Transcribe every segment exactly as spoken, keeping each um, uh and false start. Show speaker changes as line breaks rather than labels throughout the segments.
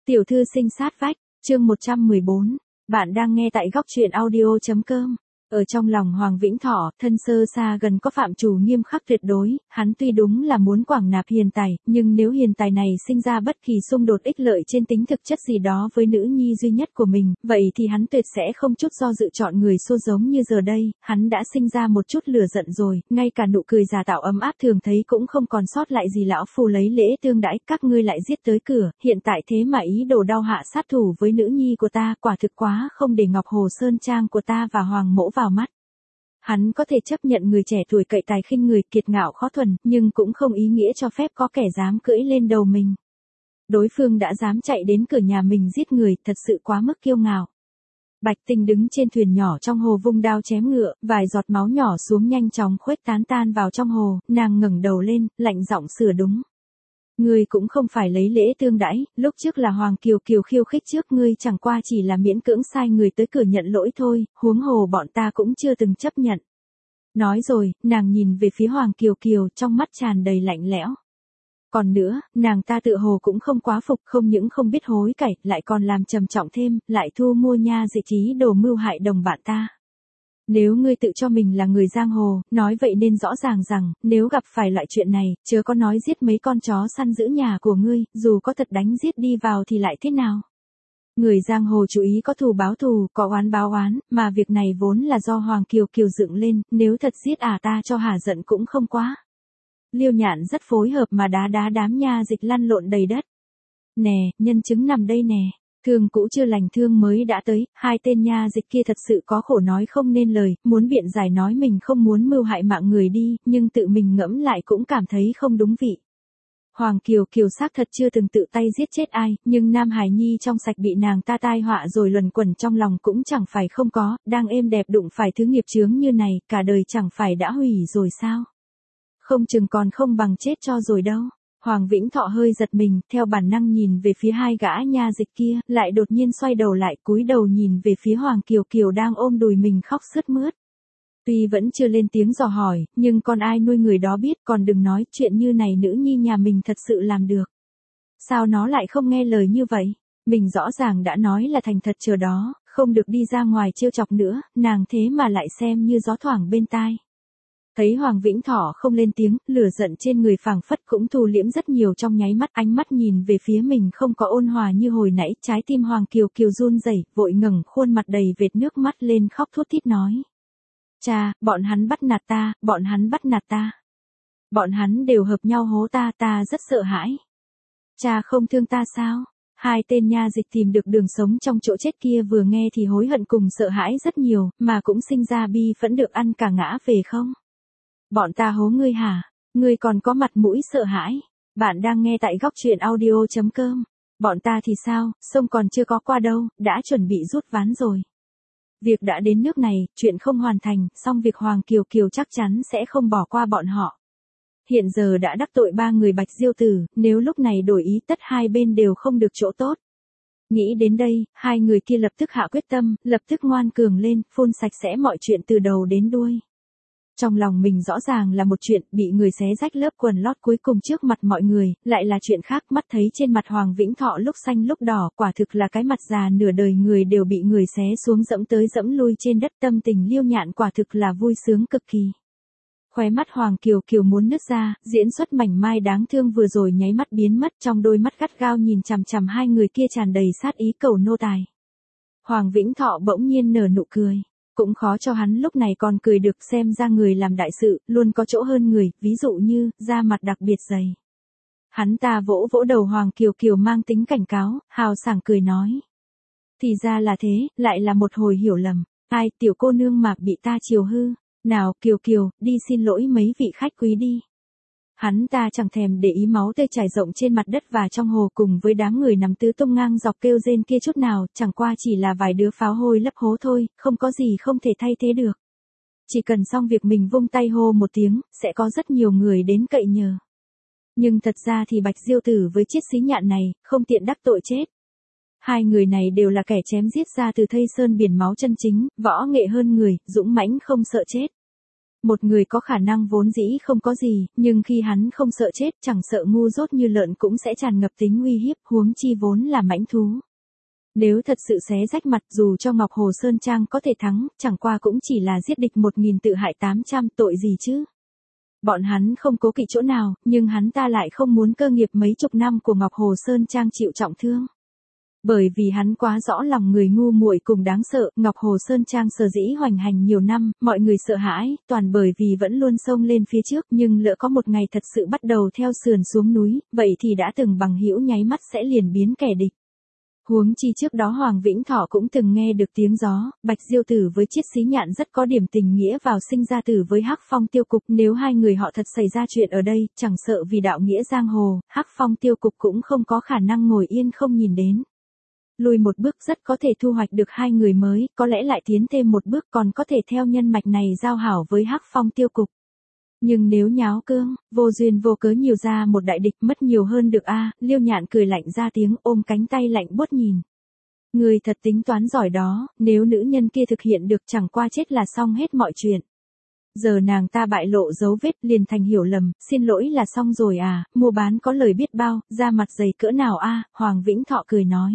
Tiểu thư sinh sát vách, chương một trăm mười bốn. Bạn đang nghe tại góc truyện audio chấm com. Ở trong lòng Hoàng Vĩnh Thọ, thân sơ xa gần có phạm chủ nghiêm khắc tuyệt đối, hắn tuy đúng là muốn quảng nạp hiền tài, nhưng nếu hiền tài này sinh ra bất kỳ xung đột ích lợi trên tính thực chất gì đó với nữ nhi duy nhất của mình, vậy thì hắn tuyệt sẽ không chút do dự chọn người xô giống như giờ đây, hắn đã sinh ra một chút lửa giận rồi, ngay cả nụ cười giả tạo ấm áp thường thấy cũng không còn sót lại gì. Lão phu lấy lễ tương đãi, các ngươi lại giết tới cửa, hiện tại thế mà ý đồ đao hạ sát thủ với nữ nhi của ta, quả thực quá không để Ngọc Hồ Sơn Trang của ta và Hoàng mẫu vào mắt. Hắn có thể chấp nhận người trẻ tuổi cậy tài khinh người, kiệt ngạo khó thuần, nhưng cũng không ý nghĩa cho phép có kẻ dám cưỡi lên đầu mình. Đối phương đã dám chạy đến cửa nhà mình giết người, thật sự quá mức kiêu ngạo. Bạch Tinh đứng trên thuyền nhỏ trong hồ vung đao chém ngựa, vài giọt máu nhỏ xuống nhanh chóng khuếch tán tan vào trong hồ, nàng ngẩng đầu lên, lạnh giọng sửa đúng. Ngươi cũng không phải lấy lễ tương đãi, lúc trước là Hoàng Kiều Kiều khiêu khích trước ngươi, chẳng qua chỉ là miễn cưỡng sai người tới cửa nhận lỗi thôi, huống hồ bọn ta cũng chưa từng chấp nhận. Nói rồi, nàng nhìn về phía Hoàng Kiều Kiều, trong mắt tràn đầy lạnh lẽo. Còn nữa, nàng ta tự hồ cũng không quá phục, không những không biết hối cải, lại còn làm trầm trọng thêm, lại thu mua nha dịch trí đồ mưu hại đồng bạn ta. Nếu ngươi tự cho mình là người giang hồ, nói vậy nên rõ ràng rằng, nếu gặp phải loại chuyện này, chớ có nói giết mấy con chó săn giữ nhà của ngươi, dù có thật đánh giết đi vào thì lại thế nào? Người giang hồ chú ý có thù báo thù, có oán báo oán, mà việc này vốn là do Hoàng Kiều Kiều dựng lên, nếu thật giết à ta cho hả giận cũng không quá. Liêu Nhạn rất phối hợp mà đá đá đám nha dịch lăn lộn đầy đất. Nè, nhân chứng nằm đây nè. Thương cũ chưa lành thương mới đã tới, hai tên nha dịch kia thật sự có khổ nói không nên lời, muốn biện giải nói mình không muốn mưu hại mạng người đi, nhưng tự mình ngẫm lại cũng cảm thấy không đúng vị. Hoàng Kiều Kiều xác thật chưa từng tự tay giết chết ai, nhưng Nam Hải Nhi trong sạch bị nàng ta tai họa rồi luẩn quẩn trong lòng cũng chẳng phải không có, đang êm đẹp đụng phải thứ nghiệp chướng như này, cả đời chẳng phải đã hủy rồi sao? Không chừng còn không bằng chết cho rồi đâu. Hoàng Vĩnh Thọ hơi giật mình, theo bản năng nhìn về phía hai gã nha dịch kia, lại đột nhiên xoay đầu lại, cúi đầu nhìn về phía Hoàng Kiều Kiều đang ôm đùi mình khóc sướt mướt. Tuy vẫn chưa lên tiếng dò hỏi, nhưng con ai nuôi người đó biết, còn đừng nói chuyện như này nữ nhi nhà mình thật sự làm được. Sao nó lại không nghe lời như vậy? Mình rõ ràng đã nói là thành thật chờ đó, không được đi ra ngoài trêu chọc nữa, nàng thế mà lại xem như gió thoảng bên tai. Thấy Hoàng Vĩnh Thọ không lên tiếng, lửa giận trên người phảng phất cũng thu liễm rất nhiều trong nháy mắt, ánh mắt nhìn về phía mình không có ôn hòa như hồi nãy, trái tim Hoàng Kiều Kiều run rẩy, vội ngẩng khuôn mặt đầy vệt nước mắt lên khóc thút thít nói. Cha, bọn hắn bắt nạt ta, bọn hắn bắt nạt ta. Bọn hắn đều hợp nhau hố ta, ta rất sợ hãi. Cha không thương ta sao? Hai tên nha dịch tìm được đường sống trong chỗ chết kia vừa nghe thì hối hận cùng sợ hãi rất nhiều, mà cũng sinh ra bi phẫn được ăn cả ngã về không? Bọn ta hố ngươi hả? Ngươi còn có mặt mũi sợ hãi? Bạn đang nghe tại góc truyện audio chấm com. Bọn ta thì sao, sông còn chưa có qua đâu, đã chuẩn bị rút ván rồi. Việc đã đến nước này, chuyện không hoàn thành, song việc Hoàng Kiều Kiều chắc chắn sẽ không bỏ qua bọn họ. Hiện giờ đã đắc tội ba người Bạch Diêu Tử, nếu lúc này đổi ý tất hai bên đều không được chỗ tốt. Nghĩ đến đây, hai người kia lập tức hạ quyết tâm, lập tức ngoan cường lên, phun sạch sẽ mọi chuyện từ đầu đến đuôi. Trong lòng mình rõ ràng là một chuyện, bị người xé rách lớp quần lót cuối cùng trước mặt mọi người, lại là chuyện khác. Mắt thấy trên mặt Hoàng Vĩnh Thọ lúc xanh lúc đỏ, quả thực là cái mặt già nửa đời người đều bị người xé xuống dẫm tới dẫm lui trên đất, tâm tình Liêu Nhạn quả thực là vui sướng cực kỳ. Khóe mắt Hoàng Kiều Kiều muốn nứt ra, diễn xuất mảnh mai đáng thương vừa rồi nháy mắt biến mất, trong đôi mắt gắt gao nhìn chằm chằm hai người kia tràn đầy sát ý cầu nô tài. Hoàng Vĩnh Thọ bỗng nhiên nở nụ cười. Cũng khó cho hắn lúc này còn cười được, xem ra người làm đại sự, luôn có chỗ hơn người, ví dụ như, da mặt đặc biệt dày. Hắn ta vỗ vỗ đầu Hoàng Kiều Kiều mang tính cảnh cáo, hào sảng cười nói. Thì ra là thế, lại là một hồi hiểu lầm, ai tiểu cô nương mà bị ta chiều hư, nào Kiều Kiều, đi xin lỗi mấy vị khách quý đi. Hắn ta chẳng thèm để ý máu tươi chảy rộng trên mặt đất và trong hồ cùng với đám người nằm tứ tung ngang dọc kêu rên kia chút nào, chẳng qua chỉ là vài đứa pháo hôi lấp hố thôi, không có gì không thể thay thế được. Chỉ cần xong việc mình vung tay hô một tiếng, sẽ có rất nhiều người đến cậy nhờ. Nhưng thật ra thì Bạch Diêu Tử với chiếc xí nhạn này, không tiện đắc tội chết. Hai người này đều là kẻ chém giết ra từ thây sơn biển máu chân chính, võ nghệ hơn người, dũng mãnh không sợ chết. Một người có khả năng vốn dĩ không có gì, nhưng khi hắn không sợ chết, chẳng sợ ngu dốt như lợn cũng sẽ tràn ngập tính uy hiếp, huống chi vốn là mãnh thú. Nếu thật sự xé rách mặt, dù cho Ngọc Hồ Sơn Trang có thể thắng, chẳng qua cũng chỉ là giết địch một nghìn tự hại tám trăm, tội gì chứ. Bọn hắn không cố kỵ chỗ nào, nhưng hắn ta lại không muốn cơ nghiệp mấy chục năm của Ngọc Hồ Sơn Trang chịu trọng thương. Bởi vì hắn quá rõ lòng người ngu muội cùng đáng sợ, Ngọc Hồ Sơn Trang sở dĩ hoành hành nhiều năm, mọi người sợ hãi, toàn bởi vì vẫn luôn xông lên phía trước, nhưng lỡ có một ngày thật sự bắt đầu theo sườn xuống núi, vậy thì đã từng bằng hữu nháy mắt sẽ liền biến kẻ địch. Huống chi trước đó Hoàng Vĩnh Thọ cũng từng nghe được tiếng gió, Bạch Diêu Tử với Chiết Xí Nhạn rất có điểm tình nghĩa vào sinh ra tử với Hắc Phong Tiêu Cục, nếu hai người họ thật xảy ra chuyện ở đây, chẳng sợ vì đạo nghĩa giang hồ, Hắc Phong Tiêu Cục cũng không có khả năng ngồi yên không nhìn đến. Lùi một bước rất có thể thu hoạch được hai người mới, có lẽ lại tiến thêm một bước còn có thể theo nhân mạch này giao hảo với Hắc Phong Tiêu Cục. Nhưng nếu nháo cương, vô duyên vô cớ nhiều ra một đại địch mất nhiều hơn được a à, Liêu Nhạn cười lạnh ra tiếng ôm cánh tay lạnh buốt nhìn. Người thật tính toán giỏi đó, nếu nữ nhân kia thực hiện được chẳng qua chết là xong hết mọi chuyện. Giờ nàng ta bại lộ dấu vết liền thành hiểu lầm, xin lỗi là xong rồi à, mua bán có lời biết bao, ra mặt dày cỡ nào a à, Hoàng Vĩnh Thọ cười nói.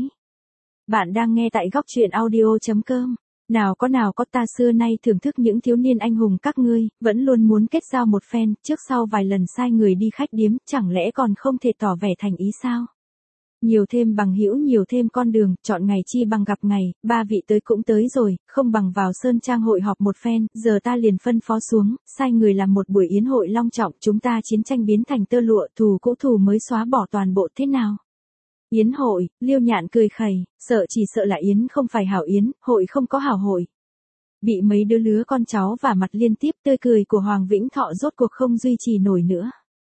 Bạn đang nghe tại góc truyện audio chấm com. Nào có nào có ta xưa nay thưởng thức những thiếu niên anh hùng các ngươi, vẫn luôn muốn kết giao một phen, trước sau vài lần sai người đi khách điếm, chẳng lẽ còn không thể tỏ vẻ thành ý sao? Nhiều thêm bằng hữu nhiều thêm con đường, chọn ngày chi bằng gặp ngày, ba vị tới cũng tới rồi, không bằng vào Sơn Trang hội họp một phen, giờ ta liền phân phó xuống, sai người làm một buổi yến hội long trọng, chúng ta chiến tranh biến thành tơ lụa, thù cũ thù mới xóa bỏ toàn bộ thế nào? Yến hội, Liêu Nhạn cười khẩy, sợ chỉ sợ là yến không phải hảo yến, hội không có hảo hội. Bị mấy đứa lứa con cháu vả mặt liên tiếp, tươi cười của Hoàng Vĩnh Thọ rốt cuộc không duy trì nổi nữa.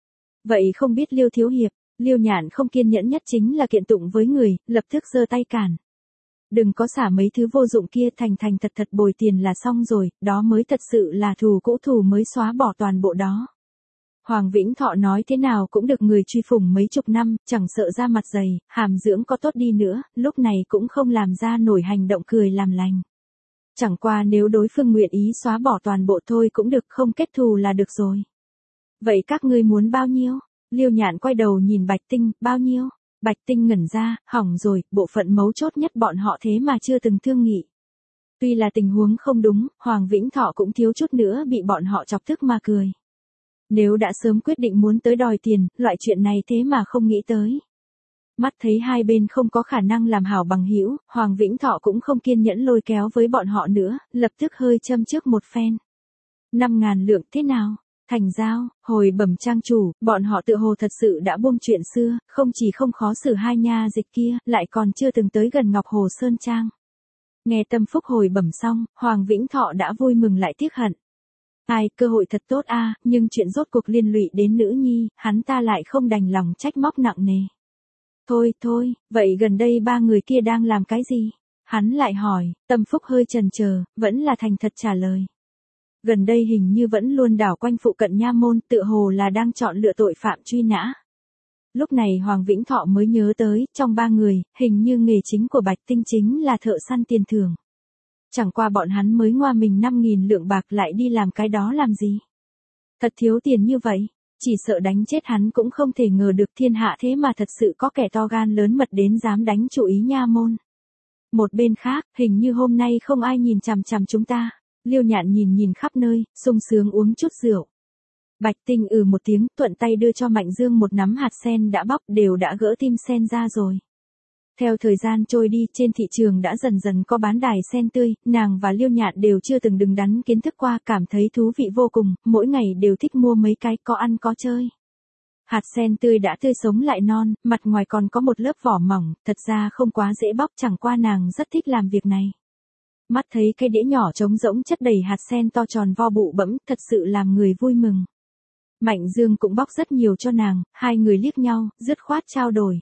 Vậy không biết Liêu thiếu hiệp, Liêu Nhạn không kiên nhẫn nhất chính là kiện tụng với người, lập tức giơ tay cản. Đừng có xả mấy thứ vô dụng kia, thành thành thật thật bồi tiền là xong rồi, đó mới thật sự là thù cũ thù mới xóa bỏ toàn bộ đó. Hoàng Vĩnh Thọ nói thế nào cũng được người truy phủng mấy chục năm, chẳng sợ ra mặt dày, hàm dưỡng có tốt đi nữa, lúc này cũng không làm ra nổi hành động cười làm lành. Chẳng qua nếu đối phương nguyện ý xóa bỏ toàn bộ thôi cũng được, không kết thù là được rồi. Vậy các ngươi muốn bao nhiêu? Liêu Nhạn quay đầu nhìn Bạch Tinh, bao nhiêu? Bạch Tinh ngẩn ra, hỏng rồi, bộ phận mấu chốt nhất bọn họ thế mà chưa từng thương nghị. Tuy là tình huống không đúng, Hoàng Vĩnh Thọ cũng thiếu chút nữa bị bọn họ chọc tức mà cười. Nếu đã sớm quyết định muốn tới đòi tiền, loại chuyện này thế mà không nghĩ tới. Mắt thấy hai bên không có khả năng làm hảo bằng hữu, Hoàng Vĩnh Thọ cũng không kiên nhẫn lôi kéo với bọn họ nữa, lập tức hơi châm trước một phen. Năm ngàn lượng thế nào? Thành giao, hồi bẩm trang chủ, bọn họ tự hồ thật sự đã buông chuyện xưa, không chỉ không khó xử hai nha dịch kia, lại còn chưa từng tới gần Ngọc Hồ Sơn Trang. Nghe Tâm Phúc hồi bẩm xong, Hoàng Vĩnh Thọ đã vui mừng lại tiếc hận. Ai, cơ hội thật tốt a, à, nhưng chuyện rốt cuộc liên lụy đến nữ nhi, hắn ta lại không đành lòng trách móc nặng nề. Thôi, thôi, vậy gần đây ba người kia đang làm cái gì? Hắn lại hỏi, Tâm Phúc hơi chần chờ, vẫn là thành thật trả lời. Gần đây hình như vẫn luôn đảo quanh phụ cận nha môn, tựa hồ là đang chọn lựa tội phạm truy nã. Lúc này Hoàng Vĩnh Thọ mới nhớ tới, trong ba người, hình như nghề chính của Bạch Tinh chính là thợ săn tiền thưởng. Chẳng qua bọn hắn mới ngoa mình năm nghìn lượng bạc lại đi làm cái đó làm gì? Thật thiếu tiền như vậy, chỉ sợ đánh chết hắn cũng không thể ngờ được thiên hạ thế mà thật sự có kẻ to gan lớn mật đến dám đánh chủ ý nha môn. Một bên khác, hình như hôm nay không ai nhìn chằm chằm chúng ta. Liêu Nhạn nhìn nhìn khắp nơi, sung sướng uống chút rượu. Bạch Tinh ừ một tiếng, thuận tay đưa cho Mạnh Dương một nắm hạt sen đã bóc, đều đã gỡ tim sen ra rồi. Theo thời gian trôi đi, trên thị trường đã dần dần có bán đài sen tươi, nàng và Liêu Nhạn đều chưa từng đứng đắn kiến thức qua, cảm thấy thú vị vô cùng, mỗi ngày đều thích mua mấy cái, có ăn có chơi. Hạt sen tươi đã tươi sống lại non, mặt ngoài còn có một lớp vỏ mỏng, thật ra không quá dễ bóc, chẳng qua nàng rất thích làm việc này. Mắt thấy cái đĩa nhỏ trống rỗng chất đầy hạt sen to tròn vo bụ bẫm, thật sự làm người vui mừng. Mạnh Dương cũng bóc rất nhiều cho nàng, hai người liếc nhau, dứt khoát trao đổi.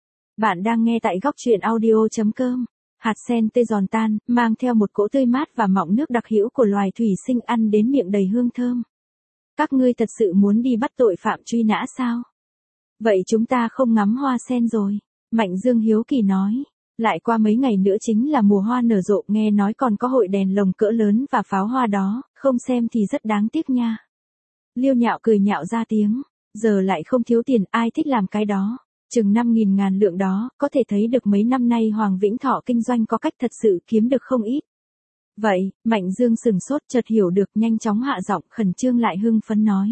Bạn đang nghe tại góc truyện audio chấm com. Hạt sen tươi giòn tan, mang theo một cỗ tươi mát và mọng nước đặc hữu của loài thủy sinh, ăn đến miệng đầy hương thơm. Các ngươi thật sự muốn đi bắt tội phạm truy nã sao? Vậy chúng ta không ngắm hoa sen rồi. Mạnh Dương hiếu kỳ nói. Lại qua mấy ngày nữa chính là mùa hoa nở rộ, nghe nói còn có hội đèn lồng cỡ lớn và pháo hoa đó, không xem thì rất đáng tiếc nha. Liêu Nhạo cười nhạo ra tiếng, giờ lại không thiếu tiền, ai thích làm cái đó. Chừng năm nghìn ngàn lượng đó, có thể thấy được mấy năm nay Hoàng Vĩnh Thọ kinh doanh có cách thật sự kiếm được không ít. Vậy, Mạnh Dương sừng sốt chợt hiểu được, nhanh chóng hạ giọng khẩn trương lại hưng phấn nói.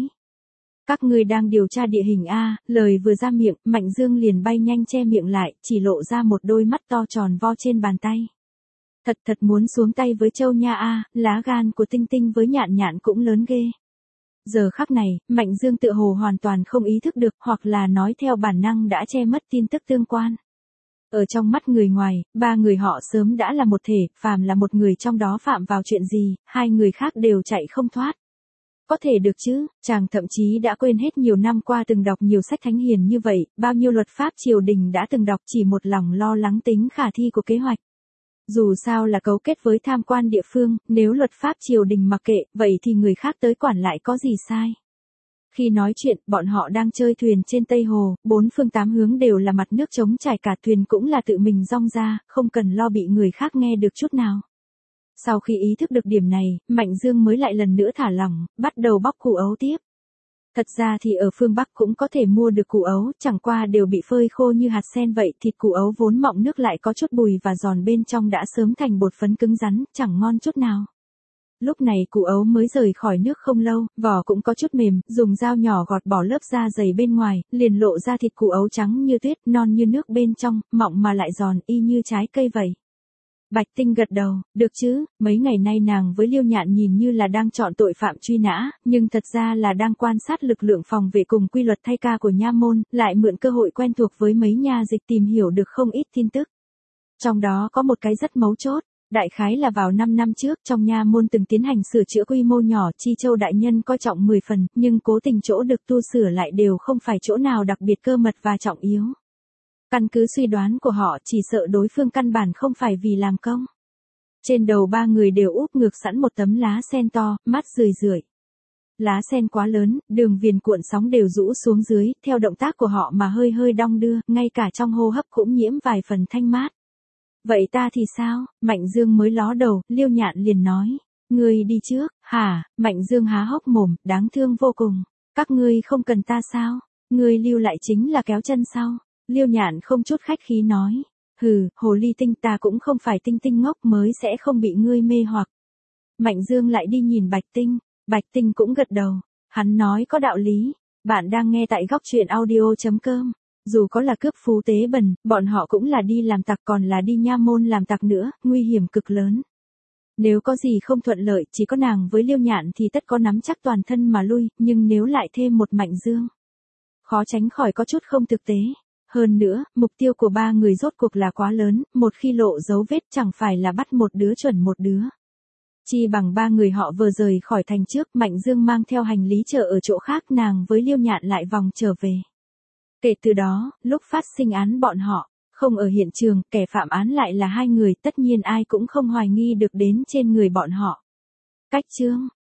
Các ngươi đang điều tra địa hình a? Lời vừa ra miệng, Mạnh Dương liền bay nhanh che miệng lại, chỉ lộ ra một đôi mắt to tròn vo trên bàn tay. Thật thật muốn xuống tay với Châu nha a, lá gan của Tinh Tinh với Nhạn Nhạn cũng lớn ghê. Giờ khắc này, Mạnh Dương tựa hồ hoàn toàn không ý thức được, hoặc là nói theo bản năng đã che mất tin tức tương quan. Ở trong mắt người ngoài, ba người họ sớm đã là một thể, phàm là một người trong đó phạm vào chuyện gì, hai người khác đều chạy không thoát. Có thể được chứ, chàng thậm chí đã quên hết nhiều năm qua từng đọc nhiều sách thánh hiền như vậy, bao nhiêu luật pháp triều đình đã từng đọc, chỉ một lòng lo lắng tính khả thi của kế hoạch. Dù sao là cấu kết với tham quan địa phương, nếu luật pháp triều đình mặc kệ, vậy thì người khác tới quản lại có gì sai. Khi nói chuyện, bọn họ đang chơi thuyền trên Tây Hồ, bốn phương tám hướng đều là mặt nước trống trải, cả thuyền cũng là tự mình rong ra, không cần lo bị người khác nghe được chút nào. Sau khi ý thức được điểm này, Mạnh Dương mới lại lần nữa thả lỏng, bắt đầu bóc củ ấu tiếp. Thật ra thì ở phương Bắc cũng có thể mua được củ ấu, chẳng qua đều bị phơi khô như hạt sen vậy, thịt củ ấu vốn mọng nước lại có chút bùi và giòn, bên trong đã sớm thành bột phấn cứng rắn, chẳng ngon chút nào. Lúc này củ ấu mới rời khỏi nước không lâu, vỏ cũng có chút mềm, dùng dao nhỏ gọt bỏ lớp da dày bên ngoài, liền lộ ra thịt củ ấu trắng như tuyết, non như nước bên trong, mọng mà lại giòn, y như trái cây vậy. Bạch Tinh gật đầu, được chứ, mấy ngày nay nàng với Liêu Nhạn nhìn như là đang chọn tội phạm truy nã, nhưng thật ra là đang quan sát lực lượng phòng vệ cùng quy luật thay ca của nha môn, lại mượn cơ hội quen thuộc với mấy nha dịch tìm hiểu được không ít tin tức. Trong đó có một cái rất mấu chốt, đại khái là vào năm năm trước trong nha môn từng tiến hành sửa chữa quy mô nhỏ, Chi Châu đại nhân coi trọng mười phần, nhưng cố tình chỗ được tu sửa lại đều không phải chỗ nào đặc biệt cơ mật và trọng yếu. Căn cứ suy đoán của họ, chỉ sợ đối phương căn bản không phải vì làm công. Trên đầu ba người đều úp ngược sẵn một tấm lá sen to, mắt rười rượi. Lá sen quá lớn, đường viền cuộn sóng đều rũ xuống dưới, theo động tác của họ mà hơi hơi đong đưa, ngay cả trong hô hấp cũng nhiễm vài phần thanh mát. Vậy ta thì sao? Mạnh Dương mới ló đầu, Liêu Nhạn liền nói. Ngươi đi trước, hả? Mạnh Dương há hốc mồm, đáng thương vô cùng. Các ngươi không cần ta sao? Ngươi lưu lại chính là kéo chân sau. Liêu Nhạn không chút khách khí nói. Hừ, hồ ly tinh, ta cũng không phải tinh tinh ngốc mới sẽ không bị ngươi mê hoặc. Mạnh Dương lại đi nhìn Bạch Tinh. Bạch Tinh cũng gật đầu. Hắn nói có đạo lý. Bạn đang nghe tại góc truyện audio chấm com. Dù có là cướp phú tế bần, bọn họ cũng là đi làm tặc, còn là đi nha môn làm tặc nữa, nguy hiểm cực lớn. Nếu có gì không thuận lợi, chỉ có nàng với Liêu Nhạn thì tất có nắm chắc toàn thân mà lui, nhưng nếu lại thêm một Mạnh Dương, khó tránh khỏi có chút không thực tế. Hơn nữa, mục tiêu của ba người rốt cuộc là quá lớn, một khi lộ dấu vết chẳng phải là bắt một đứa chuẩn một đứa. Chi bằng ba người họ vừa rời khỏi thành trước, Mạnh Dương mang theo hành lý chờ ở chỗ khác, nàng với Liêu Nhạn lại vòng trở về. Kể từ đó, lúc phát sinh án bọn họ, không ở hiện trường, kẻ phạm án lại là hai người, tất nhiên ai cũng không hoài nghi được đến trên người bọn họ. Cách chương